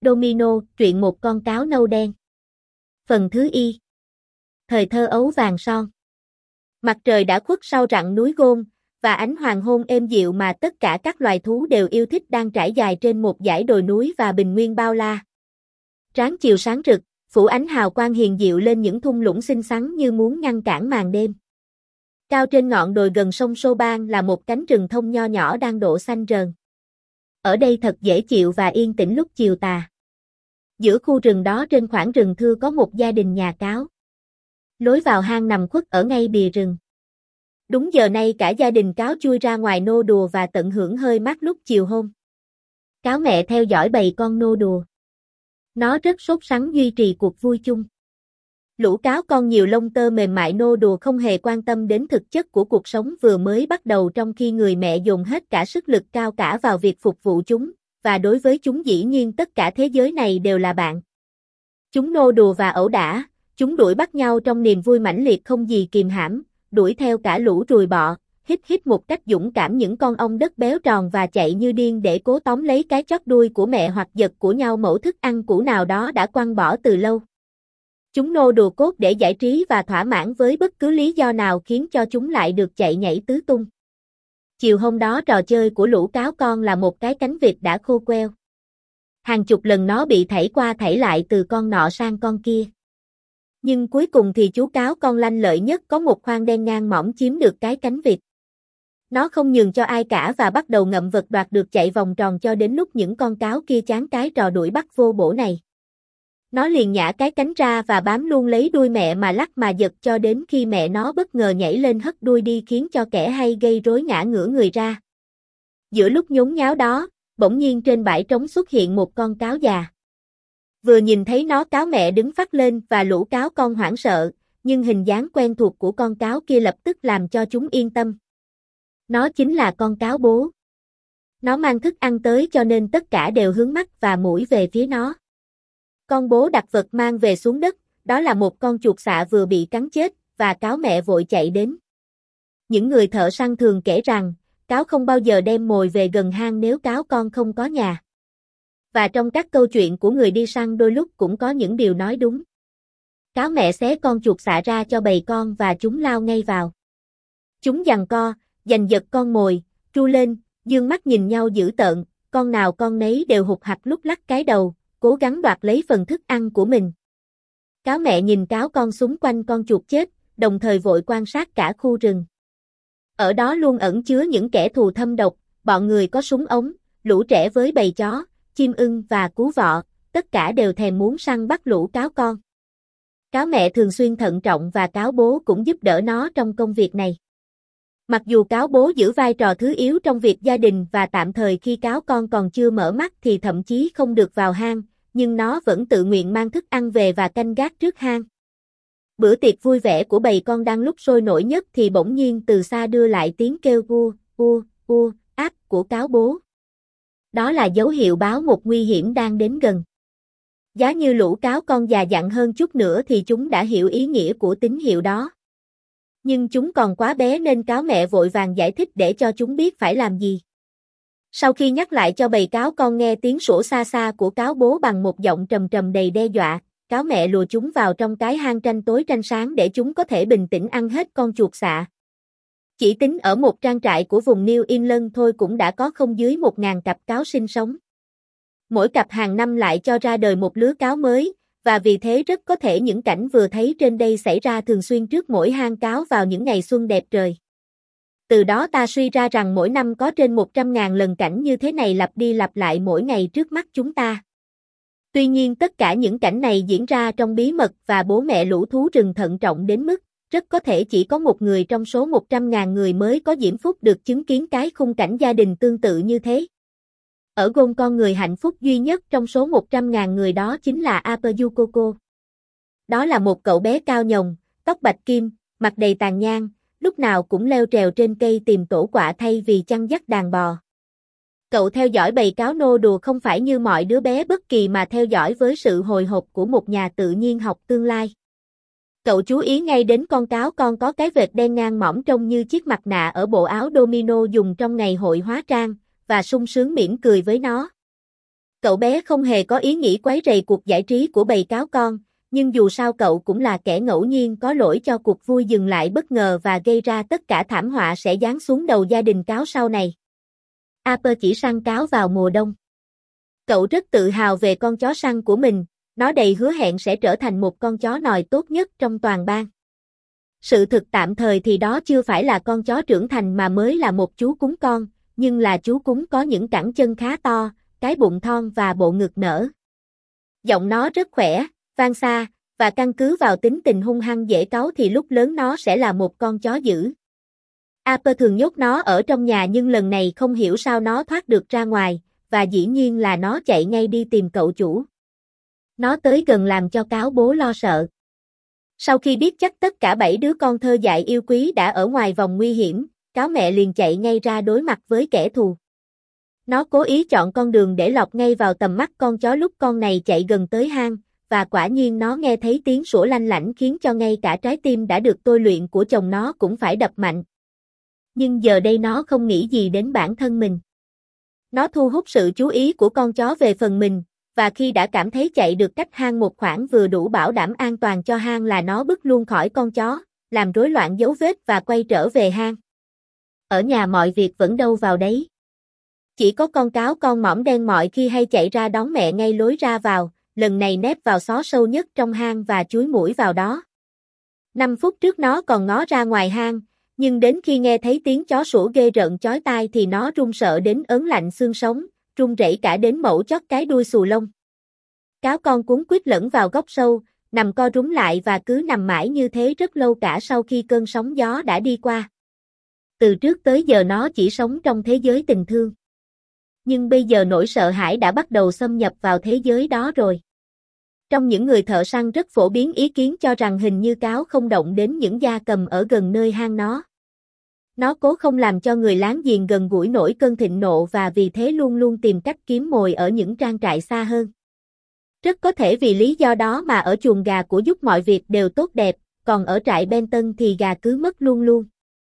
Domino, truyện một con cáo nâu đen. Phần thứ y. Thời thơ ấu vàng son. Mặt trời đã khuất sau rặng núi Gôn, và ánh hoàng hôn êm dịu mà tất cả các loài thú đều yêu thích đang trải dài trên một dải đồi núi và bình nguyên bao la. Tráng chiều sáng rực, phủ ánh hào quang hiền diệu lên những thung lũng xinh xắn như muốn ngăn cản màn đêm. Cao trên ngọn đồi gần sông Soban là một cánh rừng thông nho nhỏ đang đổ xanh rờn. Ở đây thật dễ chịu và yên tĩnh lúc chiều tà. Giữa khu rừng đó trên khoảng rừng thưa có một gia đình nhà cáo. Lối vào hang nằm khuất ở ngay bìa rừng. Đúng giờ này cả gia đình cáo chui ra ngoài nô đùa và tận hưởng hơi mát lúc chiều hôm. Cáo mẹ theo dõi bầy con nô đùa. Nó rất sốt sắng duy trì cuộc vui chung. Lũ cáo con nhiều lông tơ mềm mại nô đùa không hề quan tâm đến thực chất của cuộc sống vừa mới bắt đầu, trong khi người mẹ dồn hết cả sức lực cao cả vào việc phục vụ chúng, và đối với chúng dĩ nhiên tất cả thế giới này đều là bạn. Chúng nô đùa và ẩu đả, chúng đuổi bắt nhau trong niềm vui mãnh liệt không gì kìm hãm, đuổi theo cả lũ ruồi bọ, hít một cách dũng cảm những con ong đất béo tròn và chạy như điên để cố tóm lấy cái chót đuôi của mẹ hoặc giật của nhau mẩu thức ăn cũ nào đó đã quăng bỏ từ lâu. Chúng nô đùa cốt để giải trí và thỏa mãn với bất cứ lý do nào khiến cho chúng lại được chạy nhảy tứ tung. Chiều hôm đó trò chơi của lũ cáo con là một cái cánh vịt đã khô queo. Hàng chục lần nó bị thảy qua thảy lại từ con nọ sang con kia. Nhưng cuối cùng thì chú cáo con lanh lợi nhất có một khoang đen ngang mỏng chiếm được cái cánh vịt. Nó không nhường cho ai cả và bắt đầu ngậm vật đoạt được chạy vòng tròn cho đến lúc những con cáo kia chán cái trò đuổi bắt vô bổ này. Nó liền nhả cái cánh ra và bám luôn lấy đuôi mẹ mà lắc mà giật cho đến khi mẹ nó bất ngờ nhảy lên hất đuôi đi khiến cho kẻ hay gây rối ngã ngửa người ra. Giữa lúc nhốn nháo đó, bỗng nhiên trên bãi trống xuất hiện một con cáo già. Vừa nhìn thấy nó, cáo mẹ đứng phắt lên và lũ cáo con hoảng sợ, nhưng hình dáng quen thuộc của con cáo kia lập tức làm cho chúng yên tâm. Nó chính là con cáo bố. Nó mang thức ăn tới cho nên tất cả đều hướng mắt và mũi về phía nó. Con bố đặt vật mang về xuống đất, đó là một con chuột xạ vừa bị cắn chết, và cáo mẹ vội chạy đến. Những người thợ săn thường kể rằng, cáo không bao giờ đem mồi về gần hang nếu cáo con không có nhà. Và trong các câu chuyện của người đi săn đôi lúc cũng có những điều nói đúng. Cáo mẹ xé con chuột xạ ra cho bầy con và chúng lao ngay vào. Chúng giằng co, giành giật con mồi, tru lên, dương mắt nhìn nhau dữ tợn, con nào con nấy đều hụt hặc lúc lắc cái đầu, cố gắng đoạt lấy phần thức ăn của mình. Cáo mẹ nhìn cáo con xung quanh con chuột chết, đồng thời vội quan sát cả khu rừng. Ở đó luôn ẩn chứa những kẻ thù thâm độc, bọn người có súng ống, lũ trẻ với bầy chó, chim ưng và cú vọ, tất cả đều thèm muốn săn bắt lũ cáo con. Cáo mẹ thường xuyên thận trọng và cáo bố cũng giúp đỡ nó trong công việc này. Mặc dù cáo bố giữ vai trò thứ yếu trong việc gia đình và tạm thời khi cáo con còn chưa mở mắt thì thậm chí không được vào hang, nhưng nó vẫn tự nguyện mang thức ăn về và canh gác trước hang. Bữa tiệc vui vẻ của bầy con đang lúc sôi nổi nhất thì bỗng nhiên từ xa đưa lại tiếng kêu áp của cáo bố. Đó là dấu hiệu báo một nguy hiểm đang đến gần. Giá như lũ cáo con già dặn hơn chút nữa thì chúng đã hiểu ý nghĩa của tín hiệu đó. Nhưng chúng còn quá bé nên cáo mẹ vội vàng giải thích để cho chúng biết phải làm gì. Sau khi nhắc lại cho bầy cáo con nghe tiếng sủa xa xa của cáo bố bằng một giọng trầm trầm đầy đe dọa, cáo mẹ lùa chúng vào trong cái hang tranh tối tranh sáng để chúng có thể bình tĩnh ăn hết con chuột xạ. Chỉ tính ở một trang trại của vùng New England thôi cũng đã có không dưới 1.000 cặp cáo sinh sống. Mỗi cặp hàng năm lại cho ra đời một lứa cáo mới, và vì thế rất có thể những cảnh vừa thấy trên đây xảy ra thường xuyên trước mỗi hang cáo vào những ngày xuân đẹp trời. Từ đó ta suy ra rằng mỗi năm có trên 100.000 lần cảnh như thế này lặp đi lặp lại mỗi ngày trước mắt chúng ta. Tuy nhiên tất cả những cảnh này diễn ra trong bí mật và bố mẹ lũ thú rừng thận trọng đến mức, rất có thể chỉ có một người trong số 100.000 người mới có diễm phúc được chứng kiến cái khung cảnh gia đình tương tự như thế. Ở Gôn con người hạnh phúc duy nhất trong số 100.000 người đó chính là Apayukoko. Đó là một cậu bé cao nhồng, tóc bạch kim, mặt đầy tàn nhang, lúc nào cũng leo trèo trên cây tìm tổ quạ thay vì chăn dắt đàn bò. Cậu theo dõi bầy cáo nô đùa không phải như mọi đứa bé bất kỳ mà theo dõi với sự hồi hộp của một nhà tự nhiên học tương lai. Cậu chú ý ngay đến con cáo con có cái vệt đen ngang mỏng trông như chiếc mặt nạ ở bộ áo domino dùng trong ngày hội hóa trang, và sung sướng mỉm cười với nó. Cậu bé không hề có ý nghĩ quấy rầy cuộc giải trí của bầy cáo con, nhưng dù sao cậu cũng là kẻ ngẫu nhiên có lỗi cho cuộc vui dừng lại bất ngờ và gây ra tất cả thảm họa sẽ giáng xuống đầu gia đình cáo sau này. Harper chỉ săn cáo vào mùa đông. Cậu rất tự hào về con chó săn của mình, nó đầy hứa hẹn sẽ trở thành một con chó nòi tốt nhất trong toàn bang. Sự thực tạm thời thì đó chưa phải là con chó trưởng thành mà mới là một chú cún con, nhưng là chú cún có những cẳng chân khá to, cái bụng thon và bộ ngực nở. Giọng nó rất khỏe, vang xa, và căn cứ vào tính tình hung hăng dễ cáu thì lúc lớn nó sẽ là một con chó dữ. Harper thường nhốt nó ở trong nhà nhưng lần này không hiểu sao nó thoát được ra ngoài, và dĩ nhiên là nó chạy ngay đi tìm cậu chủ. Nó tới gần làm cho cáo bố lo sợ. Sau khi biết chắc tất cả 7 đứa con thơ dại yêu quý đã ở ngoài vòng nguy hiểm, cáo mẹ liền chạy ngay ra đối mặt với kẻ thù. Nó cố ý chọn con đường để lọt ngay vào tầm mắt con chó lúc con này chạy gần tới hang, và quả nhiên nó nghe thấy tiếng sủa lanh lảnh khiến cho ngay cả trái tim đã được tôi luyện của chồng nó cũng phải đập mạnh. Nhưng giờ đây nó không nghĩ gì đến bản thân mình. Nó thu hút sự chú ý của con chó về phần mình, và khi đã cảm thấy chạy được cách hang một khoảng vừa đủ bảo đảm an toàn cho hang là nó bứt luôn khỏi con chó, làm rối loạn dấu vết và quay trở về hang. Ở nhà mọi việc vẫn đâu vào đấy. Chỉ có con cáo con mõm đen mọi khi hay chạy ra đón mẹ ngay lối ra vào, lần này nép vào xó sâu nhất trong hang và chúi mũi vào đó. 5 phút trước nó còn ngó ra ngoài hang, nhưng đến khi nghe thấy tiếng chó sủa ghê rợn chói tai thì nó run sợ đến ớn lạnh xương sống, run rẩy cả đến mẩu chót cái đuôi xù lông. Cáo con cuống quýt lẫn vào góc sâu, nằm co rúm lại và cứ nằm mãi như thế rất lâu cả sau khi cơn sóng gió đã đi qua. Từ trước tới giờ nó chỉ sống trong thế giới tình thương. Nhưng bây giờ nỗi sợ hãi đã bắt đầu xâm nhập vào thế giới đó rồi. Trong những người thợ săn rất phổ biến ý kiến cho rằng hình như cáo không động đến những gia cầm ở gần nơi hang nó. Nó cố không làm cho người láng giềng gần gũi nổi cơn thịnh nộ và vì thế luôn luôn tìm cách kiếm mồi ở những trang trại xa hơn. Rất có thể vì lý do đó mà ở chuồng gà của Giúp mọi việc đều tốt đẹp, còn ở trại Benton thì gà cứ mất luôn luôn.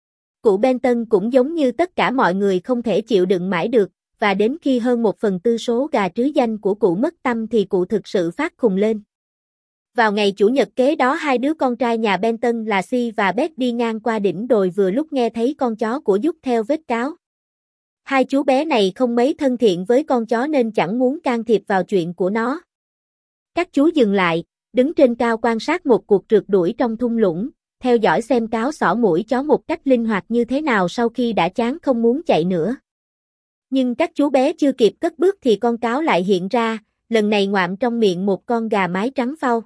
Cụ Benton cũng giống như tất cả mọi người không thể chịu đựng mãi được, và đến khi hơn 1/4 số gà trứ danh của cụ mất tăm thì cụ thực sự phát khùng lên. Vào ngày chủ nhật kế đó 2 đứa con trai nhà Benton là Si và Beth đi ngang qua đỉnh đồi vừa lúc nghe thấy con chó của Giúp theo vết cáo. Hai chú bé này không mấy thân thiện với con chó nên chẳng muốn can thiệp vào chuyện của nó. Các chú dừng lại, đứng trên cao quan sát một cuộc rượt đuổi trong thung lũng, theo dõi xem cáo xỏ mũi chó một cách linh hoạt như thế nào sau khi đã chán không muốn chạy nữa. Nhưng các chú bé chưa kịp cất bước thì con cáo lại hiện ra, lần này ngoạm trong miệng một con gà mái trắng phau.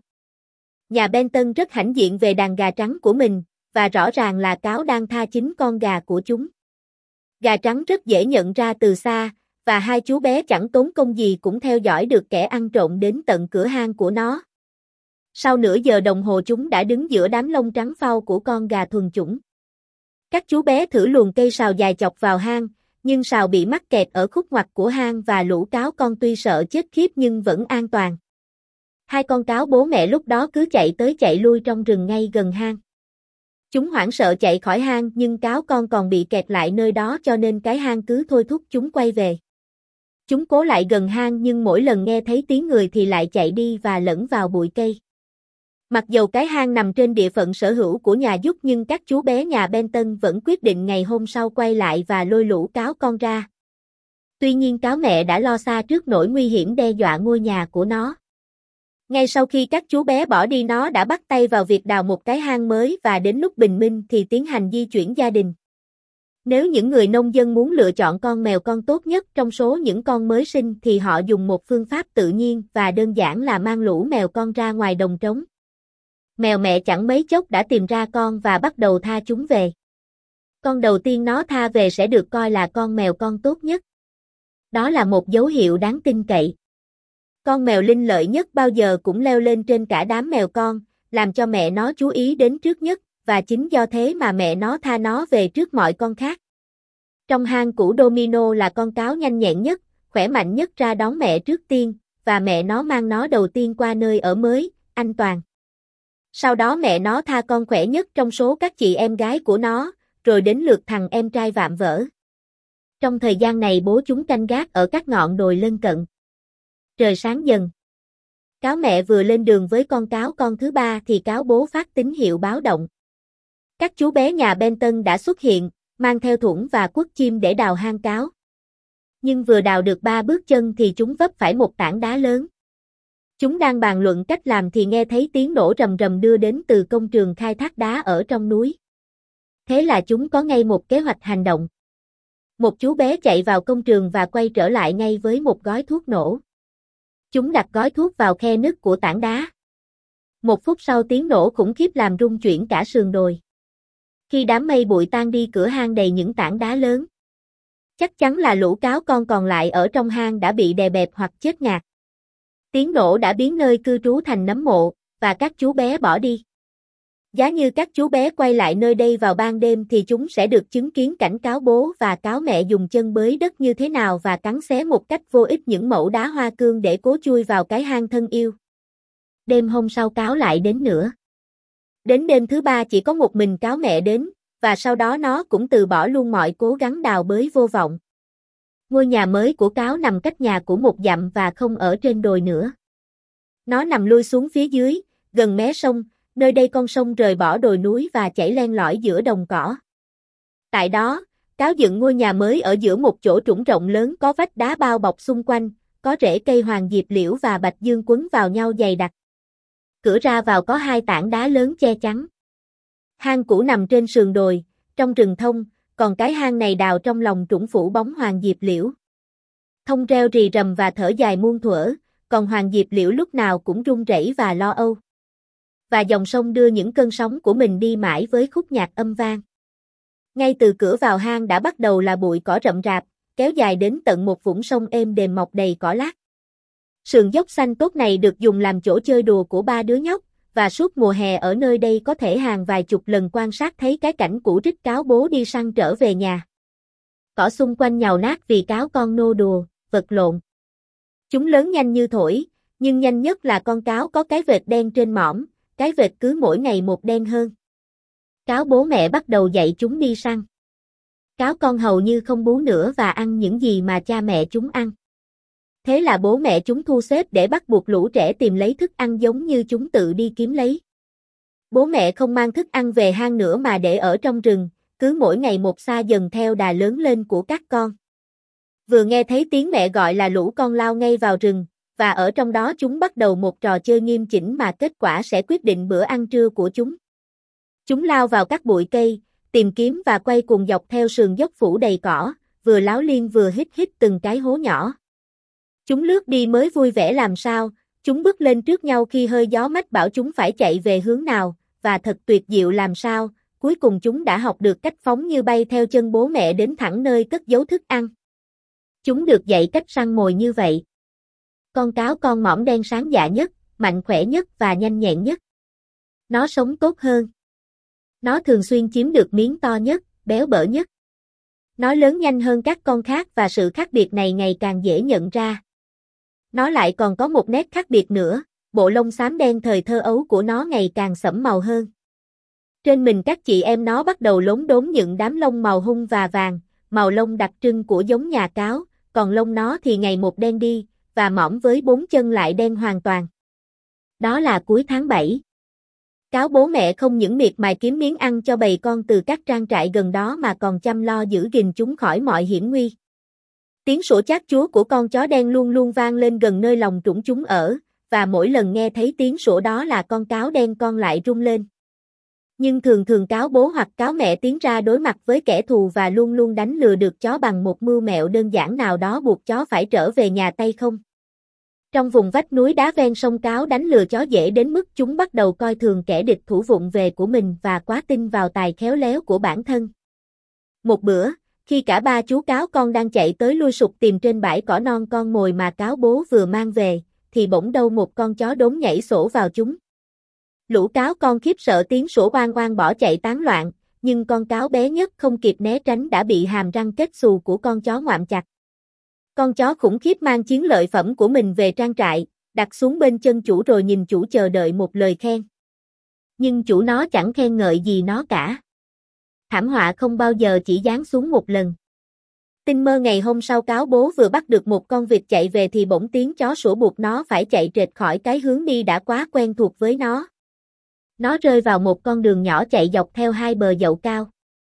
Nhà Benton rất hãnh diện về đàn gà trắng của mình, và rõ ràng là cáo đang tha chính con gà của chúng. Gà trắng rất dễ nhận ra từ xa, và hai chú bé chẳng tốn công gì cũng theo dõi được kẻ ăn trộm đến tận cửa hang của nó. Sau nửa giờ đồng hồ chúng đã đứng giữa đám lông trắng phau của con gà thuần chủng. Các chú bé thử luồn cây sào dài chọc vào hang, nhưng sào bị mắc kẹt ở khúc ngoặt của hang và lũ cáo con tuy sợ chết khiếp nhưng vẫn an toàn. Hai con cáo bố mẹ lúc đó cứ chạy tới chạy lui trong rừng ngay gần hang. Chúng hoảng sợ chạy khỏi hang nhưng cáo con còn bị kẹt lại nơi đó cho nên cái hang cứ thôi thúc chúng quay về. Chúng cố lại gần hang nhưng mỗi lần nghe thấy tiếng người thì lại chạy đi và lẫn vào bụi cây. Mặc dầu cái hang nằm trên địa phận sở hữu của nhà Giúp nhưng các chú bé nhà Benton vẫn quyết định ngày hôm sau quay lại và lôi lũ cáo con ra. Tuy nhiên cáo mẹ đã lo xa trước nỗi nguy hiểm đe dọa ngôi nhà của nó. Ngay sau khi các chú bé bỏ đi nó đã bắt tay vào việc đào một cái hang mới và đến lúc bình minh thì tiến hành di chuyển gia đình. Nếu những người nông dân muốn lựa chọn con mèo con tốt nhất trong số những con mới sinh thì họ dùng một phương pháp tự nhiên và đơn giản là mang lũ mèo con ra ngoài đồng trống. Mèo mẹ chẳng mấy chốc đã tìm ra con và bắt đầu tha chúng về. Con đầu tiên nó tha về sẽ được coi là con mèo con tốt nhất. Đó là một dấu hiệu đáng tin cậy. Con mèo linh lợi nhất bao giờ cũng leo lên trên cả đám mèo con, làm cho mẹ nó chú ý đến trước nhất, và chính do thế mà mẹ nó tha nó về trước mọi con khác. Trong hang cũ Domino là con cáo nhanh nhẹn nhất, khỏe mạnh nhất ra đón mẹ trước tiên, và mẹ nó mang nó đầu tiên qua nơi ở mới, an toàn. Sau đó mẹ nó tha con khỏe nhất trong số các chị em gái của nó, rồi đến lượt thằng em trai vạm vỡ. Trong thời gian này bố chúng canh gác ở các ngọn đồi lân cận. Trời sáng dần. Cáo mẹ vừa lên đường với con cáo con thứ ba thì cáo bố phát tín hiệu báo động. Các chú bé nhà Benton đã xuất hiện, mang theo thủng và quất chim để đào hang cáo. Nhưng vừa đào được 3 bước chân thì chúng vấp phải một tảng đá lớn. Chúng đang bàn luận cách làm thì nghe thấy tiếng nổ rầm rầm đưa đến từ công trường khai thác đá ở trong núi. Thế là chúng có ngay một kế hoạch hành động. Một chú bé chạy vào công trường và quay trở lại ngay với một gói thuốc nổ. Chúng đặt gói thuốc vào khe nứt của tảng đá. 1 phút sau tiếng nổ khủng khiếp làm rung chuyển cả sườn đồi. Khi đám mây bụi tan đi, cửa hang đầy những tảng đá lớn. Chắc chắn là lũ cáo con còn lại ở trong hang đã bị đè bẹp hoặc chết ngạt. Tiếng nổ đã biến nơi cư trú thành nấm mộ, và các chú bé bỏ đi. Giá như các chú bé quay lại nơi đây vào ban đêm thì chúng sẽ được chứng kiến cảnh cáo bố và cáo mẹ dùng chân bới đất như thế nào và cắn xé một cách vô ích những mẩu đá hoa cương để cố chui vào cái hang thân yêu. Đêm hôm sau cáo lại đến nữa. Đến đêm thứ 3 chỉ có một mình cáo mẹ đến, và sau đó nó cũng từ bỏ luôn mọi cố gắng đào bới vô vọng. Ngôi nhà mới của cáo nằm cách nhà của 1 dặm và không ở trên đồi nữa. Nó nằm lui xuống phía dưới, gần mé sông, nơi đây con sông rời bỏ đồi núi và chảy len lỏi giữa đồng cỏ. Tại đó, cáo dựng ngôi nhà mới ở giữa một chỗ trũng rộng lớn có vách đá bao bọc xung quanh, có rễ cây hoàng diệp liễu và bạch dương quấn vào nhau dày đặc. Cửa ra vào có 2 tảng đá lớn che chắn. Hang cũ nằm trên sườn đồi, trong rừng thông, còn cái hang này đào trong lòng trũng phủ bóng hoàng diệp liễu. Thông reo rì rầm và thở dài muôn thuở, còn hoàng diệp liễu lúc nào cũng run rẩy và lo âu. Và dòng sông đưa những cơn sóng của mình đi mãi với khúc nhạc âm vang. Ngay từ cửa vào hang đã bắt đầu là bụi cỏ rậm rạp, kéo dài đến tận một vũng sông êm đềm mọc đầy cỏ lác. Sườn dốc xanh tốt này được dùng làm chỗ chơi đùa của 3 đứa nhóc, và suốt mùa hè ở nơi đây có thể hàng vài chục lần quan sát thấy cái cảnh cũ rích cáo bố đi săn trở về nhà. Cỏ xung quanh nhàu nát vì cáo con nô đùa, vật lộn. Chúng lớn nhanh như thổi, nhưng nhanh nhất là con cáo có cái vệt đen trên mỏm, cái vệt cứ mỗi ngày một đen hơn. Cáo bố mẹ bắt đầu dạy chúng đi săn. Cáo con hầu như không bú nữa và ăn những gì mà cha mẹ chúng ăn. Thế là bố mẹ chúng thu xếp để bắt buộc lũ trẻ tìm lấy thức ăn giống như chúng tự đi kiếm lấy. Bố mẹ không mang thức ăn về hang nữa mà để ở trong rừng, cứ mỗi ngày một xa dần theo đà lớn lên của các con. Vừa nghe thấy tiếng mẹ gọi là lũ con lao ngay vào rừng, và ở trong đó chúng bắt đầu một trò chơi nghiêm chỉnh mà kết quả sẽ quyết định bữa ăn trưa của chúng. Chúng lao vào các bụi cây, tìm kiếm và quay cuồng dọc theo sườn dốc phủ đầy cỏ, vừa láo liên vừa hít hít từng cái hố nhỏ. Chúng lướt đi mới vui vẻ làm sao, chúng bước lên trước nhau khi hơi gió mách bảo chúng phải chạy về hướng nào, và thật tuyệt diệu làm sao, cuối cùng chúng đã học được cách phóng như bay theo chân bố mẹ đến thẳng nơi cất giấu thức ăn. Chúng được dạy cách săn mồi như vậy. Con cáo con mõm đen sáng dạ nhất, mạnh khỏe nhất và nhanh nhẹn nhất. Nó sống tốt hơn. Nó thường xuyên chiếm được miếng to nhất, béo bở nhất. Nó lớn nhanh hơn các con khác và sự khác biệt này ngày càng dễ nhận ra. Nó lại còn có một nét khác biệt nữa, bộ lông xám đen thời thơ ấu của nó ngày càng sẫm màu hơn. Trên mình các chị em nó bắt đầu lốm đốm những đám lông màu hung và vàng, màu lông đặc trưng của giống nhà cáo, còn lông nó thì ngày một đen đi, và mõm với 4 chân lại đen hoàn toàn. Đó là cuối tháng 7. Cáo bố mẹ không những miệt mài kiếm miếng ăn cho bầy con từ các trang trại gần đó mà còn chăm lo giữ gìn chúng khỏi mọi hiểm nguy. Tiếng sủa chát chúa của con chó đen luôn luôn vang lên gần nơi lòng trũng chúng ở, và mỗi lần nghe thấy tiếng sủa đó là con cáo đen con lại rung lên. Nhưng thường thường cáo bố hoặc cáo mẹ tiến ra đối mặt với kẻ thù và luôn luôn đánh lừa được chó bằng một mưu mẹo đơn giản nào đó buộc chó phải trở về nhà tay không. Trong vùng vách núi đá ven sông cáo đánh lừa chó dễ đến mức chúng bắt đầu coi thường kẻ địch thủ vụng về của mình và quá tin vào tài khéo léo của bản thân. Một bữa, khi cả 3 chú cáo con đang chạy tới lui sục tìm trên bãi cỏ non con mồi mà cáo bố vừa mang về, thì bỗng đâu một con chó đốn nhảy sổ vào chúng. Lũ cáo con khiếp sợ tiếng sủa oang oang bỏ chạy tán loạn, nhưng con cáo bé nhất không kịp né tránh đã bị hàm răng kết xù của con chó ngoạm chặt. Con chó khủng khiếp mang chiến lợi phẩm của mình về trang trại, đặt xuống bên chân chủ rồi nhìn chủ chờ đợi một lời khen. Nhưng chủ nó chẳng khen ngợi gì nó cả. Thảm họa không bao giờ chỉ giáng xuống một lần. Tinh mơ ngày hôm sau cáo bố vừa bắt được một con vịt chạy về thì bỗng tiếng chó sủa buộc nó phải chạy trệt khỏi cái hướng đi đã quá quen thuộc với nó. Nó rơi vào một con đường nhỏ chạy dọc theo hai bờ dậu cao.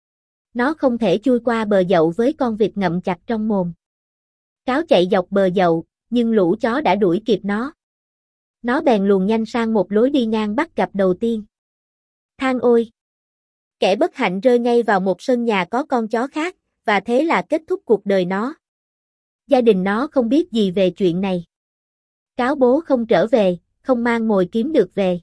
Nó không thể chui qua bờ dậu với con vịt ngậm chặt trong mồm. Cáo chạy dọc bờ dậu, nhưng lũ chó đã đuổi kịp nó. Nó bèn luồn nhanh sang một lối đi ngang bắt gặp đầu tiên. Than ôi! Kẻ bất hạnh rơi ngay vào một sân nhà có con chó khác, và thế là kết thúc cuộc đời nó. Gia đình nó không biết gì về chuyện này. Cáo bố không trở về, không mang mồi kiếm được về.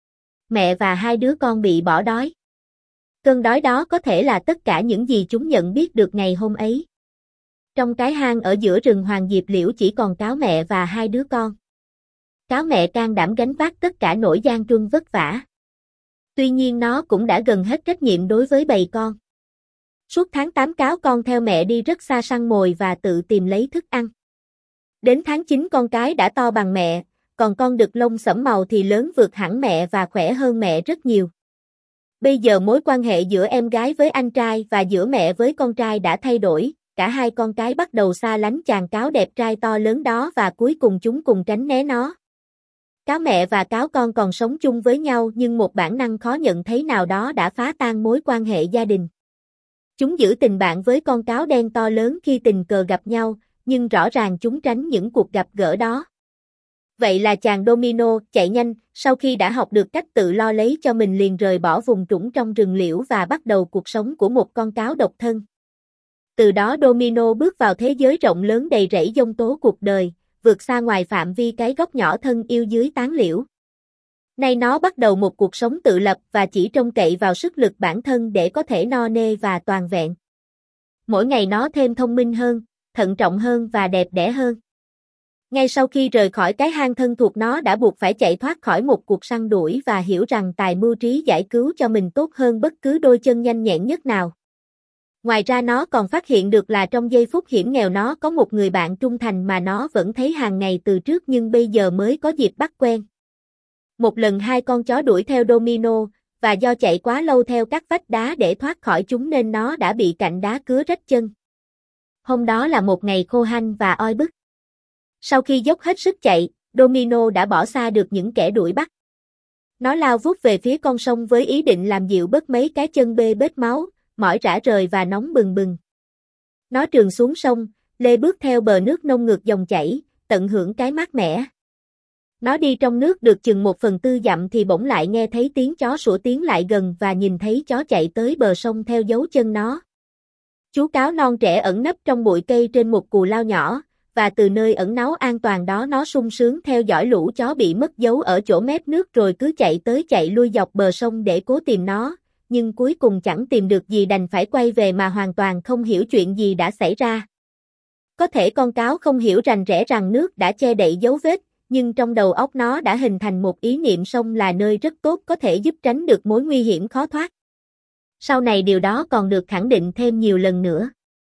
Mẹ và hai đứa con bị bỏ đói. Cơn đói đó có thể là tất cả những gì chúng nhận biết được ngày hôm ấy. Trong cái hang ở giữa rừng Hoàng Diệp Liễu chỉ còn cáo mẹ và hai đứa con. Cáo mẹ can đảm gánh vác tất cả nỗi gian truân vất vả. Tuy nhiên nó cũng đã gần hết trách nhiệm đối với bầy con. Suốt tháng 8 cáo con theo mẹ đi rất xa săn mồi và tự tìm lấy thức ăn. Đến tháng 9 con cái đã to bằng mẹ, còn con đực lông sẫm màu thì lớn vượt hẳn mẹ và khỏe hơn mẹ rất nhiều. Bây giờ mối quan hệ giữa em gái với anh trai và giữa mẹ với con trai đã thay đổi, cả hai con cái bắt đầu xa lánh chàng cáo đẹp trai to lớn đó và cuối cùng chúng cùng tránh né nó. Cáo mẹ và cáo con còn sống chung với nhau nhưng một bản năng khó nhận thấy nào đó đã phá tan mối quan hệ gia đình. Chúng giữ tình bạn với con cáo đen to lớn khi tình cờ gặp nhau, nhưng rõ ràng chúng tránh những cuộc gặp gỡ đó. Vậy là chàng Domino chạy nhanh, sau khi đã học được cách tự lo lấy cho mình liền rời bỏ vùng trũng trong rừng liễu và bắt đầu cuộc sống của một con cáo độc thân. Từ đó Domino bước vào thế giới rộng lớn đầy rẫy giông tố cuộc đời, vượt xa ngoài phạm vi cái góc nhỏ thân yêu dưới tán liễu. Nay nó bắt đầu một cuộc sống tự lập và chỉ trông cậy vào sức lực bản thân để có thể no nê và toàn vẹn. Mỗi ngày nó thêm thông minh hơn, thận trọng hơn và đẹp đẽ hơn. Ngay sau khi rời khỏi cái hang thân thuộc nó đã buộc phải chạy thoát khỏi một cuộc săn đuổi và hiểu rằng tài mưu trí giải cứu cho mình tốt hơn bất cứ đôi chân nhanh nhẹn nhất nào. Ngoài ra nó còn phát hiện được là trong giây phút hiểm nghèo nó có một người bạn trung thành mà nó vẫn thấy hàng ngày từ trước nhưng bây giờ mới có dịp bắt quen. Một lần hai con chó đuổi theo Domino, và do chạy quá lâu theo các vách đá để thoát khỏi chúng nên nó đã bị cạnh đá cứa rách chân. Hôm đó là một ngày khô hanh và oi bức. Sau khi dốc hết sức chạy, Domino đã bỏ xa được những kẻ đuổi bắt. Nó lao vút về phía con sông với ý định làm dịu bớt mấy cái chân bê bết máu, mỏi rã rời và nóng bừng bừng. Nó trườn xuống sông, lê bước theo bờ nước nông ngược dòng chảy, tận hưởng cái mát mẻ. Nó đi trong nước được chừng 1/4 dặm thì bỗng lại nghe thấy tiếng chó sủa tiến lại gần và nhìn thấy chó chạy tới bờ sông theo dấu chân nó. Chú cáo non trẻ ẩn nấp trong bụi cây trên một cù lao nhỏ, và từ nơi ẩn náu an toàn đó nó sung sướng theo dõi lũ chó bị mất dấu ở chỗ mép nước rồi cứ chạy tới chạy lui dọc bờ sông để cố tìm nó, nhưng cuối cùng chẳng tìm được gì đành phải quay về mà hoàn toàn không hiểu chuyện gì đã xảy ra. Có thể con cáo không hiểu rành rẽ rằng nước đã che đậy dấu vết, nhưng trong đầu óc nó đã hình thành một ý niệm sông là nơi rất tốt có thể giúp tránh được mối nguy hiểm khó thoát. Sau này điều đó còn được khẳng định thêm nhiều lần nữa.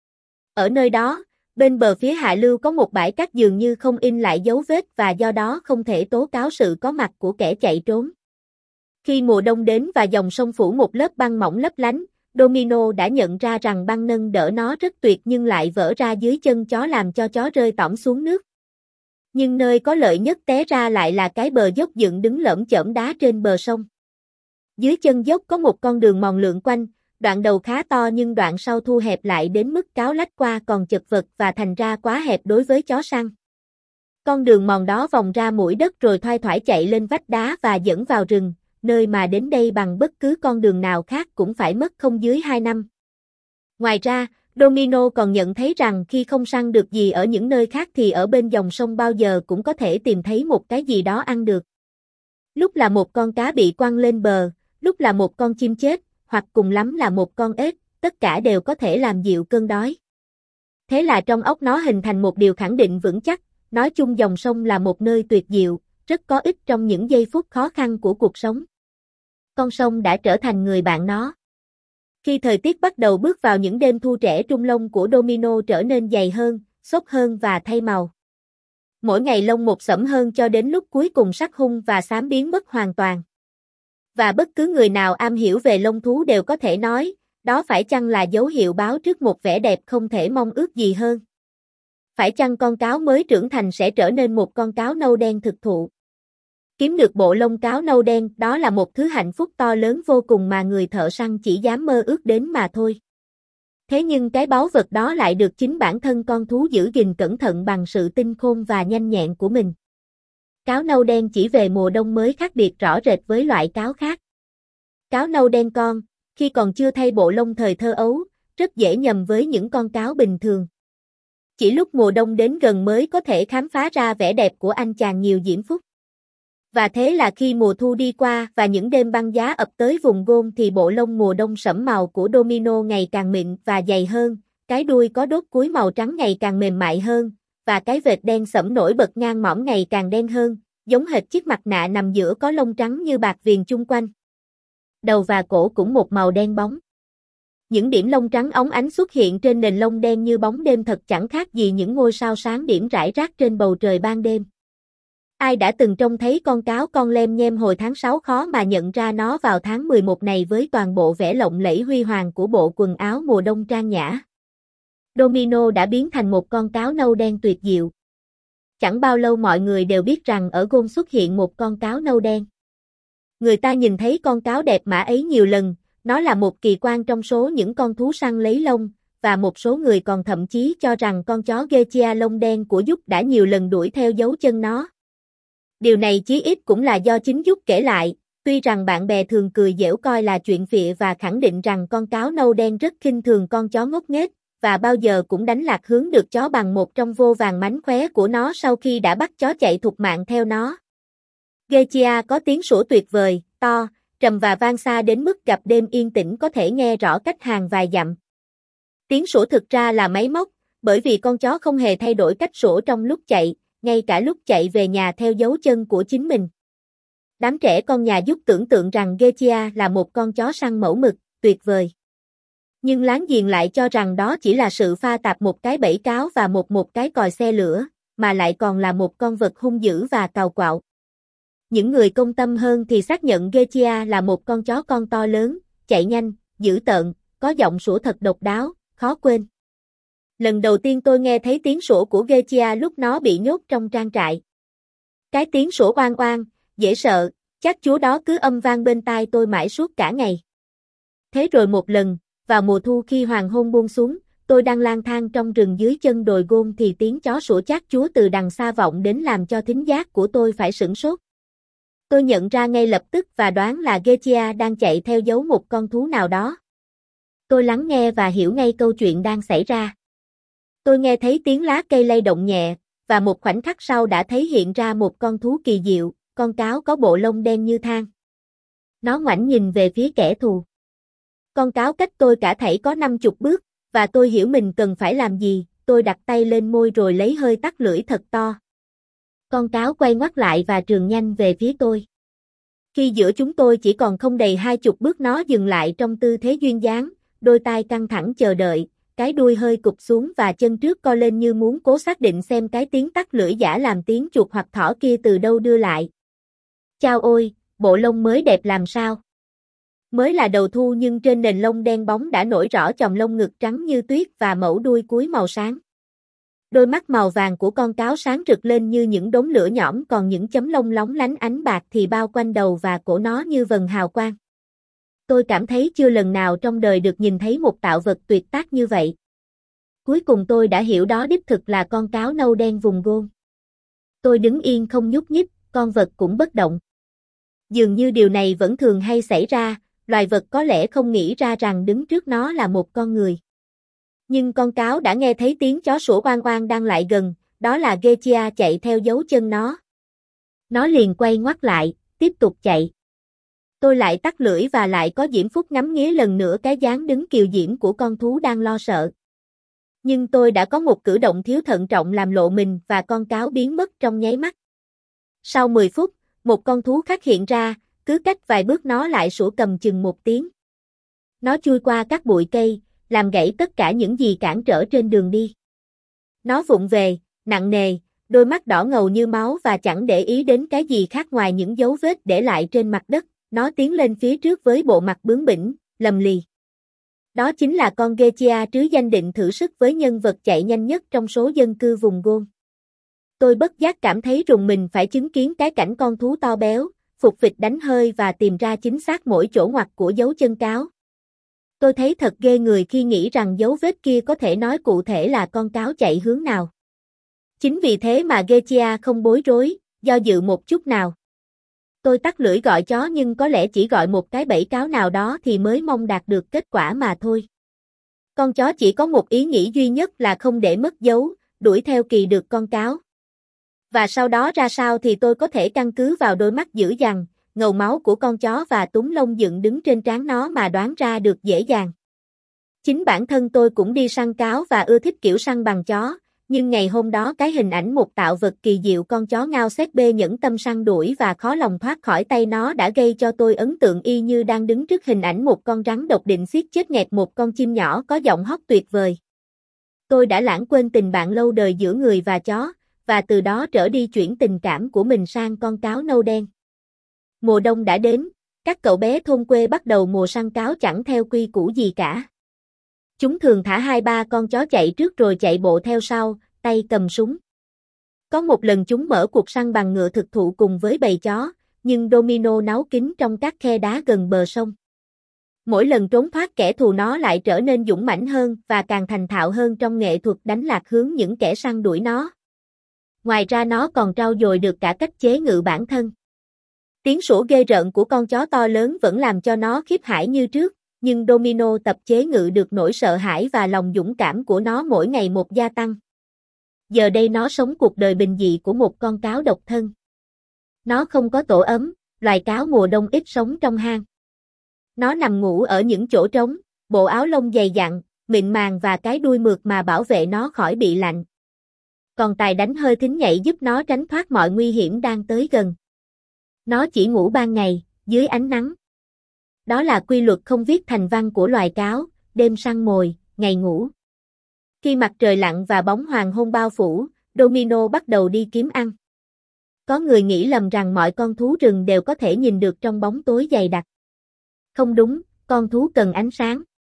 Ở nơi đó, bên bờ phía hạ lưu có một bãi cát dường như không in lại dấu vết và do đó không thể tố cáo sự có mặt của kẻ chạy trốn. Khi mùa đông đến và dòng sông phủ một lớp băng mỏng lấp lánh, Domino đã nhận ra rằng băng nâng đỡ nó rất tuyệt nhưng lại vỡ ra dưới chân chó làm cho chó rơi tõm xuống nước. Nhưng nơi có lợi nhất té ra lại là cái bờ dốc dựng đứng lởm chởm đá trên bờ sông. Dưới chân dốc có một con đường mòn lượn quanh, đoạn đầu khá to nhưng đoạn sau thu hẹp lại đến mức cáo lách qua còn chật vật và thành ra quá hẹp đối với chó săn. Con đường mòn đó vòng ra mũi đất rồi thoai thoải chạy lên vách đá và dẫn vào rừng, nơi mà đến đây bằng bất cứ con đường nào khác cũng phải mất không dưới 2 năm. Ngoài ra, Domino còn nhận thấy rằng khi không săn được gì ở những nơi khác thì ở bên dòng sông bao giờ cũng có thể tìm thấy một cái gì đó ăn được. Lúc là một con cá bị quăng lên bờ, lúc là một con chim chết, hoặc cùng lắm là một con ếch, tất cả đều có thể làm dịu cơn đói. Thế là trong óc nó hình thành một điều khẳng định vững chắc, nói chung dòng sông là một nơi tuyệt diệu, rất có ích trong những giây phút khó khăn của cuộc sống. Con sông đã trở thành người bạn nó. Khi thời tiết bắt đầu bước vào những đêm thu trẻ trung lông của Domino trở nên dày hơn, xốp hơn và thay màu. Mỗi ngày lông một sẫm hơn cho đến lúc cuối cùng sắc hung và xám biến mất hoàn toàn. Và bất cứ người nào am hiểu về lông thú đều có thể nói, đó phải chăng là dấu hiệu báo trước một vẻ đẹp không thể mong ước gì hơn? Phải chăng con cáo mới trưởng thành sẽ trở nên một con cáo nâu đen thực thụ? Kiếm được bộ lông cáo nâu đen, đó là một thứ hạnh phúc to lớn vô cùng mà người thợ săn chỉ dám mơ ước đến mà thôi. Thế nhưng cái báu vật đó lại được chính bản thân con thú giữ gìn cẩn thận bằng sự tinh khôn và nhanh nhẹn của mình. Cáo nâu đen chỉ về mùa đông mới khác biệt rõ rệt với loại cáo khác. Cáo nâu đen con, khi còn chưa thay bộ lông thời thơ ấu, rất dễ nhầm với những con cáo bình thường. Chỉ lúc mùa đông đến gần mới có thể khám phá ra vẻ đẹp của anh chàng nhiều diễm phúc. Và thế là khi mùa thu đi qua và những đêm băng giá ập tới vùng Gôn thì bộ lông mùa đông sẫm màu của Domino ngày càng mịn và dày hơn, cái đuôi có đốt cuối màu trắng ngày càng mềm mại hơn, và cái vệt đen sẫm nổi bật ngang mõm ngày càng đen hơn, giống hệt chiếc mặt nạ nằm giữa có lông trắng như bạc viền chung quanh. Đầu và cổ cũng một màu đen bóng. Những điểm lông trắng óng ánh xuất hiện trên nền lông đen như bóng đêm thật chẳng khác gì những ngôi sao sáng điểm rải rác trên bầu trời ban đêm. Ai đã từng trông thấy con cáo con lem nhem hồi tháng 6 khó mà nhận ra nó vào tháng 11 này với toàn bộ vẻ lộng lẫy huy hoàng của bộ quần áo mùa đông trang nhã. Domino đã biến thành một con cáo nâu đen tuyệt diệu. Chẳng bao lâu mọi người đều biết rằng ở Gôn xuất hiện một con cáo nâu đen. Người ta nhìn thấy con cáo đẹp mã ấy nhiều lần, nó là một kỳ quan trong số những con thú săn lấy lông, và một số người còn thậm chí cho rằng con chó Geechea lông đen của Dúc đã nhiều lần đuổi theo dấu chân nó. Điều này chí ít cũng là do chính Dúc kể lại, tuy rằng bạn bè thường cười giễu coi là chuyện phịa và khẳng định rằng con cáo nâu đen rất khinh thường con chó ngốc nghếch, và bao giờ cũng đánh lạc hướng được chó bằng một trong vô vàn mánh khóe của nó sau khi đã bắt chó chạy thục mạng theo nó. Geechea có tiếng sủa tuyệt vời, to, trầm và vang xa đến mức gặp đêm yên tĩnh có thể nghe rõ cách hàng vài dặm. Tiếng sủa thực ra là máy móc, bởi vì con chó không hề thay đổi cách sủa trong lúc chạy, ngay cả lúc chạy về nhà theo dấu chân của chính mình. Đám trẻ con nhà Dúc tưởng tượng rằng Geechea là một con chó săn mẫu mực, tuyệt vời. Nhưng láng giềng lại cho rằng đó chỉ là sự pha tạp một cái bẫy cáo và một cái còi xe lửa, mà lại còn là một con vật hung dữ và càu quạo. Những người công tâm hơn thì xác nhận Geechea là một con chó con to lớn, chạy nhanh, dữ tợn, có giọng sủa thật độc đáo, khó quên. Lần đầu tiên tôi nghe thấy tiếng sủa của Geechea lúc nó bị nhốt trong trang trại. Cái tiếng sủa oang oang, dễ sợ, chắc chúa đó cứ âm vang bên tai tôi mãi suốt cả ngày. Thế rồi một lần, vào mùa thu khi hoàng hôn buông xuống, tôi đang lang thang trong rừng dưới chân đồi Gôn thì tiếng chó sủa chát chúa từ đằng xa vọng đến làm cho thính giác của tôi phải sửng sốt. Tôi nhận ra ngay lập tức và đoán là Geechea đang chạy theo dấu một con thú nào đó. Tôi lắng nghe và hiểu ngay câu chuyện đang xảy ra. Tôi nghe thấy tiếng lá cây lay động nhẹ, và một khoảnh khắc sau đã thấy hiện ra một con thú kỳ diệu, con cáo có bộ lông đen như than. Nó ngoảnh nhìn về phía kẻ thù. Con cáo cách tôi cả thảy có 50 bước, và tôi hiểu mình cần phải làm gì, tôi đặt tay lên môi rồi lấy hơi tắt lưỡi thật to. Con cáo quay ngoắt lại và trườn nhanh về phía tôi. Khi giữa chúng tôi chỉ còn không đầy 20 bước nó dừng lại trong tư thế duyên dáng, đôi tai căng thẳng chờ đợi, cái đuôi hơi cụp xuống và chân trước co lên như muốn cố xác định xem cái tiếng tắt lưỡi giả làm tiếng chuột hoặc thỏ kia từ đâu đưa lại. Chao ôi, bộ lông mới đẹp làm sao. Mới là đầu thu nhưng trên nền lông đen bóng đã nổi rõ chòm lông ngực trắng như tuyết và mẩu đuôi cuối màu sáng. Đôi mắt màu vàng của con cáo sáng rực lên như những đốm lửa nhõm, còn những chấm lông lóng lánh ánh bạc thì bao quanh đầu và cổ nó như vầng hào quang. Tôi cảm thấy chưa lần nào trong đời được nhìn thấy một tạo vật tuyệt tác như vậy. Cuối cùng tôi đã hiểu đó đích thực là con cáo nâu đen vùng Gôn. Tôi đứng yên không nhúc nhích, con vật cũng bất động. Dường như điều này vẫn thường hay xảy ra, loài vật có lẽ không nghĩ ra rằng đứng trước nó là một con người. Nhưng con cáo đã nghe thấy tiếng chó sủa oang oang đang lại gần, đó là Geechea chạy theo dấu chân nó. Nó liền quay ngoắt lại, tiếp tục chạy. Tôi lại tắt lưỡi và lại có diễm phúc ngắm nghía lần nữa cái dáng đứng kiều diễm của con thú đang lo sợ. Nhưng tôi đã có một cử động thiếu thận trọng làm lộ mình và con cáo biến mất trong nháy mắt. Sau 10 phút, một con thú khác hiện ra, cứ cách vài bước nó lại sủa cầm chừng một tiếng. Nó chui qua các bụi cây, làm gãy tất cả những gì cản trở trên đường đi. Nó vụng về, nặng nề, đôi mắt đỏ ngầu như máu và chẳng để ý đến cái gì khác ngoài những dấu vết để lại trên mặt đất. Nó tiến lên phía trước với bộ mặt bướng bỉnh, lầm lì. Đó chính là con Gechia trứ danh định thử sức với nhân vật chạy nhanh nhất trong số dân cư vùng Gôn. Tôi bất giác cảm thấy rùng mình phải chứng kiến cái cảnh con thú to béo, phục vịch đánh hơi và tìm ra chính xác mỗi chỗ ngoặt của dấu chân cáo. Tôi thấy thật ghê người khi nghĩ rằng dấu vết kia có thể nói cụ thể là con cáo chạy hướng nào. Chính vì thế mà Gechia không bối rối, do dự một chút nào. Tôi tắt lưỡi gọi chó nhưng có lẽ chỉ gọi một cái bẫy cáo nào đó thì mới mong đạt được kết quả mà thôi. Con chó chỉ có một ý nghĩ duy nhất là không để mất dấu, đuổi theo kỳ được con cáo. Và sau đó ra sao thì tôi có thể căn cứ vào đôi mắt dữ dằn, ngầu máu của con chó và túm lông dựng đứng trên trán nó mà đoán ra được dễ dàng. Chính bản thân tôi cũng đi săn cáo và ưa thích kiểu săn bằng chó, nhưng ngày hôm đó cái hình ảnh một tạo vật kỳ diệu con chó ngao xét bê nhẫn tâm săn đuổi và khó lòng thoát khỏi tay nó đã gây cho tôi ấn tượng y như đang đứng trước hình ảnh một con rắn độc định xiết chết nghẹt một con chim nhỏ có giọng hót tuyệt vời. Tôi đã lãng quên tình bạn lâu đời giữa người và chó, và từ đó trở đi chuyển tình cảm của mình sang con cáo nâu đen. Mùa đông đã đến, các cậu bé thôn quê bắt đầu mùa săn cáo chẳng theo quy củ gì cả. Chúng thường thả 2-3 con chó chạy trước rồi chạy bộ theo sau, tay cầm súng. Có một lần chúng mở cuộc săn bằng ngựa thực thụ cùng với bầy chó, nhưng Domino náu kín trong các khe đá gần bờ sông. Mỗi lần trốn thoát kẻ thù nó lại trở nên dũng mãnh hơn và càng thành thạo hơn trong nghệ thuật đánh lạc hướng những kẻ săn đuổi nó. Ngoài ra nó còn trau dồi được cả cách chế ngự bản thân. Tiếng sủa ghê rợn của con chó to lớn vẫn làm cho nó khiếp hãi như trước, nhưng Domino tập chế ngự được nỗi sợ hãi và lòng dũng cảm của nó mỗi ngày một gia tăng. Giờ đây nó sống cuộc đời bình dị của một con cáo độc thân. Nó không có tổ ấm, loài cáo mùa đông ít sống trong hang. Nó nằm ngủ ở những chỗ trống, bộ áo lông dày dặn, mịn màng và cái đuôi mượt mà bảo vệ nó khỏi bị lạnh. Còn tài đánh hơi thính nhạy giúp nó tránh thoát mọi nguy hiểm đang tới gần. Nó chỉ ngủ ban ngày, dưới ánh nắng. Đó là quy luật không viết thành văn của loài cáo, đêm săn mồi, ngày ngủ. Khi mặt trời lặn và bóng hoàng hôn bao phủ, Domino bắt đầu đi kiếm ăn. Có người nghĩ lầm rằng mọi con thú rừng đều có thể nhìn được trong bóng tối dày đặc. Không đúng, con thú cần ánh sáng.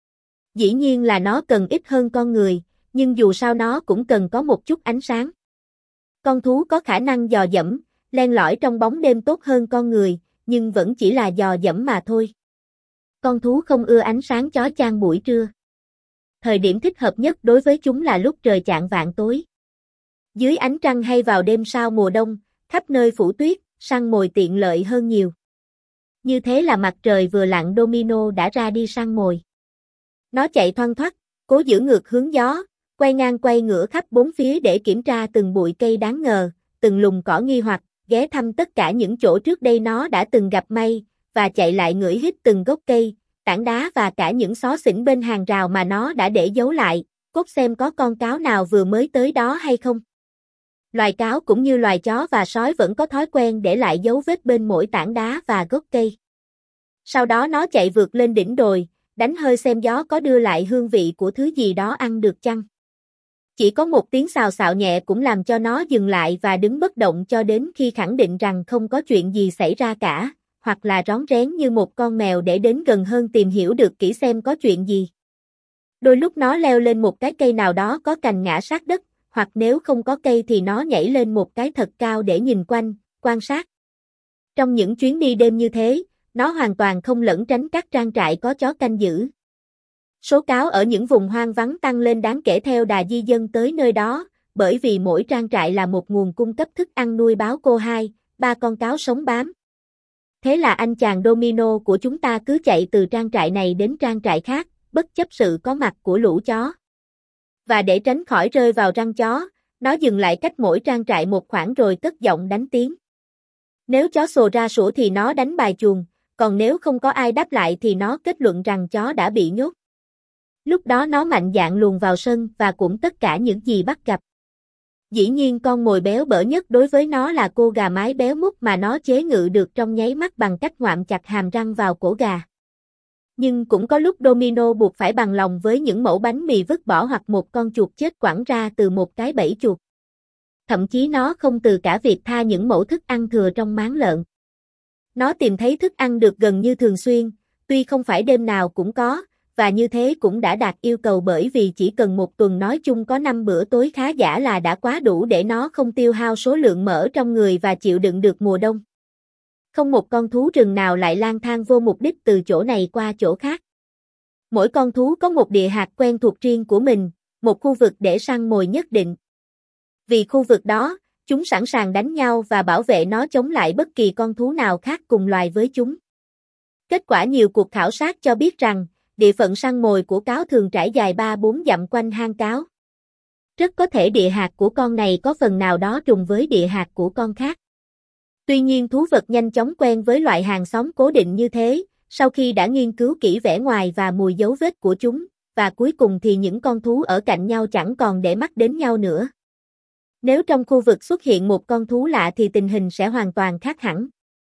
Dĩ nhiên là nó cần ít hơn con người, nhưng dù sao nó cũng cần có một chút ánh sáng. Con thú có khả năng dò dẫm, len lỏi trong bóng đêm tốt hơn con người, nhưng vẫn chỉ là dò dẫm mà thôi. Con thú không ưa ánh sáng chói chang buổi trưa. Thời điểm thích hợp nhất đối với chúng là lúc trời chạng vạng tối. Dưới ánh trăng hay vào đêm sau mùa đông, khắp nơi phủ tuyết, săn mồi tiện lợi hơn nhiều. Như thế là mặt trời vừa lặn Domino đã ra đi săn mồi. Nó chạy thoăn thoắt, cố giữ ngược hướng gió, quay ngang quay ngửa khắp bốn phía để kiểm tra từng bụi cây đáng ngờ, từng lùm cỏ nghi hoặc, ghé thăm tất cả những chỗ trước đây nó đã từng gặp may, và chạy lại ngửi hít từng gốc cây, tảng đá và cả những xó xỉnh bên hàng rào mà nó đã để giấu lại, cốt xem có con cáo nào vừa mới tới đó hay không. Loài cáo cũng như loài chó và sói vẫn có thói quen để lại dấu vết bên mỗi tảng đá và gốc cây. Sau đó nó chạy vượt lên đỉnh đồi, đánh hơi xem gió có đưa lại hương vị của thứ gì đó ăn được chăng. Chỉ có một tiếng xào xạo nhẹ cũng làm cho nó dừng lại và đứng bất động cho đến khi khẳng định rằng không có chuyện gì xảy ra cả, hoặc là rón rén như một con mèo để đến gần hơn tìm hiểu được kỹ xem có chuyện gì. Đôi lúc nó leo lên một cái cây nào đó có cành ngã sát đất, hoặc nếu không có cây thì nó nhảy lên một cái thật cao để nhìn quanh, quan sát. Trong những chuyến đi đêm như thế, nó hoàn toàn không lẩn tránh các trang trại có chó canh giữ. Số cáo ở những vùng hoang vắng tăng lên đáng kể theo đà di dân tới nơi đó, bởi vì mỗi trang trại là một nguồn cung cấp thức ăn nuôi báo cô 2-3 con cáo sống bám. Thế là anh chàng Domino của chúng ta cứ chạy từ trang trại này đến trang trại khác, bất chấp sự có mặt của lũ chó. Và để tránh khỏi rơi vào răng chó, nó dừng lại cách mỗi trang trại một khoảng rồi cất giọng đánh tiếng. Nếu chó sồ ra sủa thì nó đánh bài chuồng, còn nếu không có ai đáp lại thì nó kết luận rằng chó đã bị nhốt. Lúc đó nó mạnh dạn luồn vào sân và cũng tất cả những gì bắt gặp. Dĩ nhiên con mồi béo bở nhất đối với nó là cô gà mái béo mút mà nó chế ngự được trong nháy mắt bằng cách ngoạm chặt hàm răng vào cổ gà. Nhưng cũng có lúc Domino buộc phải bằng lòng với những mẩu bánh mì vứt bỏ hoặc một con chuột chết quẳng ra từ một cái bẫy chuột. Thậm chí nó không từ cả việc tha những mẩu thức ăn thừa trong máng lợn. Nó tìm thấy thức ăn được gần như thường xuyên, tuy không phải đêm nào cũng có, và như thế cũng đã đạt yêu cầu bởi vì chỉ cần một tuần nói chung có 5 bữa tối khá giả là đã quá đủ để nó không tiêu hao số lượng mỡ trong người và chịu đựng được mùa đông. Không một con thú rừng nào lại lang thang vô mục đích từ chỗ này qua chỗ khác. Mỗi con thú có một địa hạt quen thuộc riêng của mình, một khu vực để săn mồi nhất định. Vì khu vực đó, chúng sẵn sàng đánh nhau và bảo vệ nó chống lại bất kỳ con thú nào khác cùng loài với chúng. Kết quả nhiều cuộc khảo sát cho biết rằng, địa phận săn mồi của cáo thường trải dài 3-4 dặm quanh hang cáo. Rất có thể địa hạt của con này có phần nào đó trùng với địa hạt của con khác. Tuy nhiên thú vật nhanh chóng quen với loại hàng xóm cố định như thế, sau khi đã nghiên cứu kỹ vẻ ngoài và mùi dấu vết của chúng, và cuối cùng thì những con thú ở cạnh nhau chẳng còn để mắt đến nhau nữa. Nếu trong khu vực xuất hiện một con thú lạ thì tình hình sẽ hoàn toàn khác hẳn.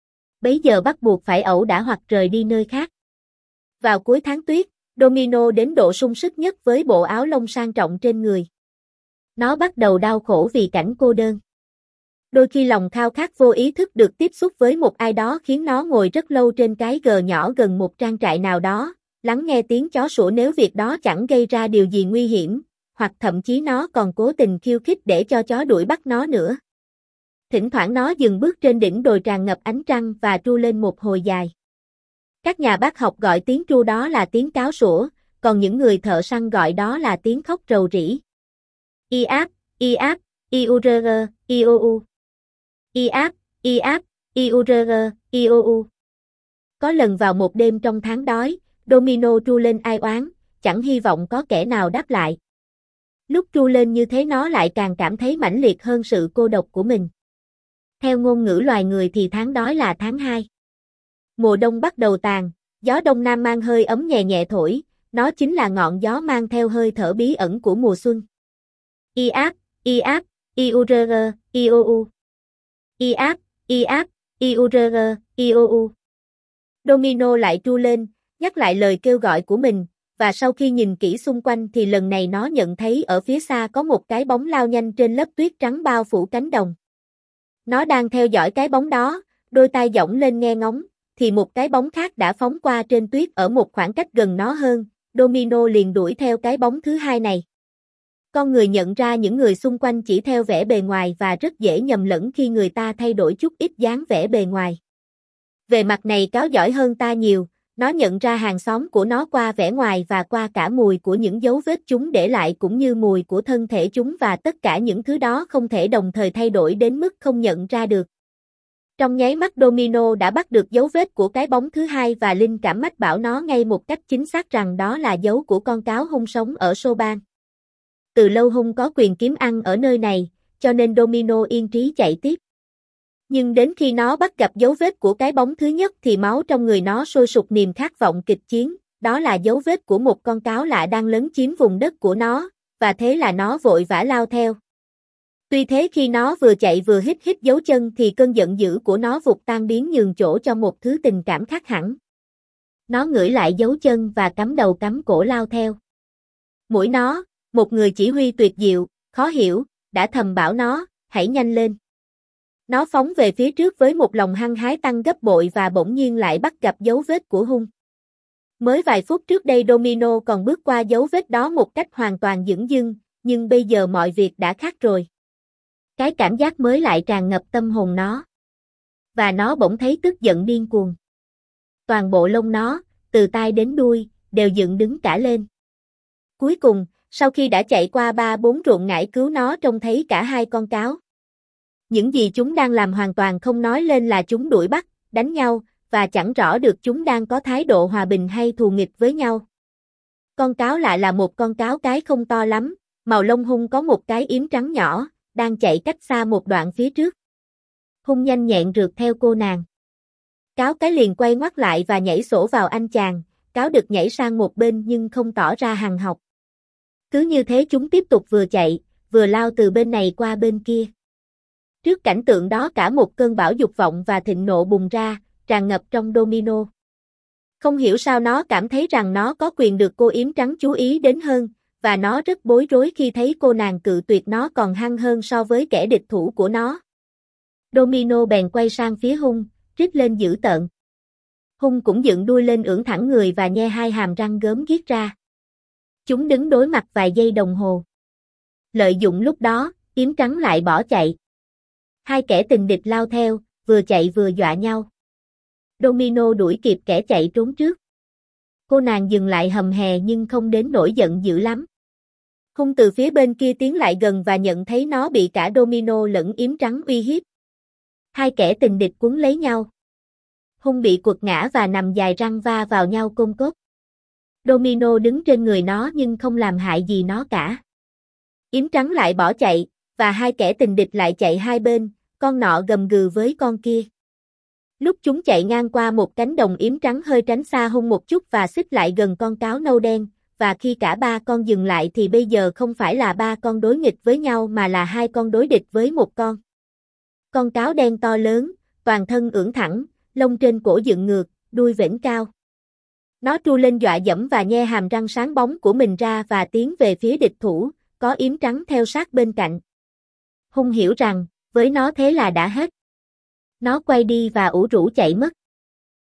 Bấy giờ bắt buộc phải ẩu đả hoặc rời đi nơi khác. Vào cuối tháng tuyết, Domino đến độ sung sức nhất với bộ áo lông sang trọng trên người. Nó bắt đầu đau khổ vì cảnh cô đơn. Đôi khi lòng khao khát vô ý thức được tiếp xúc với một ai đó khiến nó ngồi rất lâu trên cái gờ nhỏ gần một trang trại nào đó, lắng nghe tiếng chó sủa nếu việc đó chẳng gây ra điều gì nguy hiểm, hoặc thậm chí nó còn cố tình khiêu khích để cho chó đuổi bắt nó nữa. Thỉnh thoảng nó dừng bước trên đỉnh đồi tràn ngập ánh trăng và tru lên một hồi dài. Các nhà bác học gọi tiếng tru đó là tiếng cáo sủa, còn những người thợ săn gọi đó là tiếng khóc rầu rĩ. Iáp, iáp, iurg, iou. Iáp, iáp, iurg, iou. Có lần vào một đêm trong tháng đói, Domino tru lên ai oán, chẳng hy vọng có kẻ nào đáp lại. Lúc tru lên như thế nó lại càng cảm thấy mãnh liệt hơn sự cô độc của mình. Theo ngôn ngữ loài người thì tháng đói là tháng 2. Mùa đông bắt đầu tàn, gió đông nam mang hơi ấm nhẹ nhẹ thổi, nó chính là ngọn gió mang theo hơi thở bí ẩn của mùa xuân. Iáp, iáp, iurg, iou. Iáp, iáp, iurg, iou. Domino lại tru lên, nhắc lại lời kêu gọi của mình, và sau khi nhìn kỹ xung quanh thì lần này nó nhận thấy ở phía xa có một cái bóng lao nhanh trên lớp tuyết trắng bao phủ cánh đồng. Nó đang theo dõi cái bóng đó, đôi tai dõng lên nghe ngóng, thì một cái bóng khác đã phóng qua trên tuyết ở một khoảng cách gần nó hơn, Domino liền đuổi theo cái bóng thứ hai này. Con người nhận ra những người xung quanh chỉ theo vẻ bề ngoài và rất dễ nhầm lẫn khi người ta thay đổi chút ít dáng vẻ bề ngoài. Về mặt này cáo giỏi hơn ta nhiều, nó nhận ra hàng xóm của nó qua vẻ ngoài và qua cả mùi của những dấu vết chúng để lại cũng như mùi của thân thể chúng và tất cả những thứ đó không thể đồng thời thay đổi đến mức không nhận ra được. Trong nháy mắt Domino đã bắt được dấu vết của cái bóng thứ hai và linh cảm mách bảo nó ngay một cách chính xác rằng đó là dấu của con cáo hung sống ở Soban. Từ lâu hung có quyền kiếm ăn ở nơi này, cho nên Domino yên trí chạy tiếp. Nhưng đến khi nó bắt gặp dấu vết của cái bóng thứ nhất thì máu trong người nó sôi sục niềm khát vọng kịch chiến, đó là dấu vết của một con cáo lạ đang lấn chiếm vùng đất của nó, và thế là nó vội vã lao theo. Tuy thế khi nó vừa chạy vừa hít hít dấu chân thì cơn giận dữ của nó vụt tan biến nhường chỗ cho một thứ tình cảm khác hẳn. Nó ngửi lại dấu chân và cắm đầu cắm cổ lao theo. Mũi nó, một người chỉ huy tuyệt diệu, khó hiểu, đã thầm bảo nó, hãy nhanh lên. Nó phóng về phía trước với một lòng hăng hái tăng gấp bội và bỗng nhiên lại bắt gặp dấu vết của hung. Mới vài phút trước đây Domino còn bước qua dấu vết đó một cách hoàn toàn dửng dưng, nhưng bây giờ mọi việc đã khác rồi. Cái cảm giác mới lại tràn ngập tâm hồn nó. Và nó bỗng thấy tức giận điên cuồng. Toàn bộ lông nó, từ tai đến đuôi, đều dựng đứng cả lên. Cuối cùng, sau khi đã chạy qua 3-4 ruộng ngải cứu nó trông thấy cả hai con cáo. Những gì chúng đang làm hoàn toàn không nói lên là chúng đuổi bắt, đánh nhau, và chẳng rõ được chúng đang có thái độ hòa bình hay thù nghịch với nhau. Con cáo lại là một con cáo cái không to lắm, màu lông hung có một cái yếm trắng nhỏ, đang chạy cách xa một đoạn phía trước. Hung nhanh nhẹn rượt theo cô nàng. Cáo cái liền quay ngoắt lại và nhảy sổ vào anh chàng, cáo đực nhảy sang một bên nhưng không tỏ ra hằn học. Cứ như thế chúng tiếp tục vừa chạy, vừa lao từ bên này qua bên kia. Trước cảnh tượng đó cả một cơn bão dục vọng và thịnh nộ bùng ra, tràn ngập trong Domino. Không hiểu sao nó cảm thấy rằng nó có quyền được cô yếm trắng chú ý đến hơn, và nó rất bối rối khi thấy cô nàng cự tuyệt nó còn hăng hơn so với kẻ địch thủ của nó. Domino bèn quay sang phía hung, rít lên dữ tợn. Hung cũng dựng đuôi lên ưỡn thẳng người và nhe hai hàm răng gớm ghiếc ra. Chúng đứng đối mặt vài giây đồng hồ. Lợi dụng lúc đó, yếm trắng lại bỏ chạy. Hai kẻ tình địch lao theo, vừa chạy vừa dọa nhau. Domino đuổi kịp kẻ chạy trốn trước. Cô nàng dừng lại hầm hè nhưng không đến nỗi giận dữ lắm. Hung từ phía bên kia tiến lại gần và nhận thấy nó bị cả Domino lẫn yếm trắng uy hiếp. Hai kẻ tình địch quấn lấy nhau. Hung bị quật ngã và nằm dài răng va vào nhau côn cốt. Domino đứng trên người nó nhưng không làm hại gì nó cả. Yếm trắng lại bỏ chạy, và hai kẻ tình địch lại chạy hai bên, con nọ gầm gừ với con kia. Lúc chúng chạy ngang qua một cánh đồng, yếm trắng hơi tránh xa Hung một chút và xích lại gần con cáo nâu đen, và khi cả ba con dừng lại thì bây giờ không phải là ba con đối nghịch với nhau mà là hai con đối địch với một con. Con cáo đen to lớn, toàn thân ưỡn thẳng, lông trên cổ dựng ngược, đuôi vểnh cao. Nó tru lên dọa dẫm và nhe hàm răng sáng bóng của mình ra và tiến về phía địch thủ, có yếm trắng theo sát bên cạnh. Hung hiểu rằng, với nó thế là đã hết. Nó quay đi và ủ rũ chạy mất.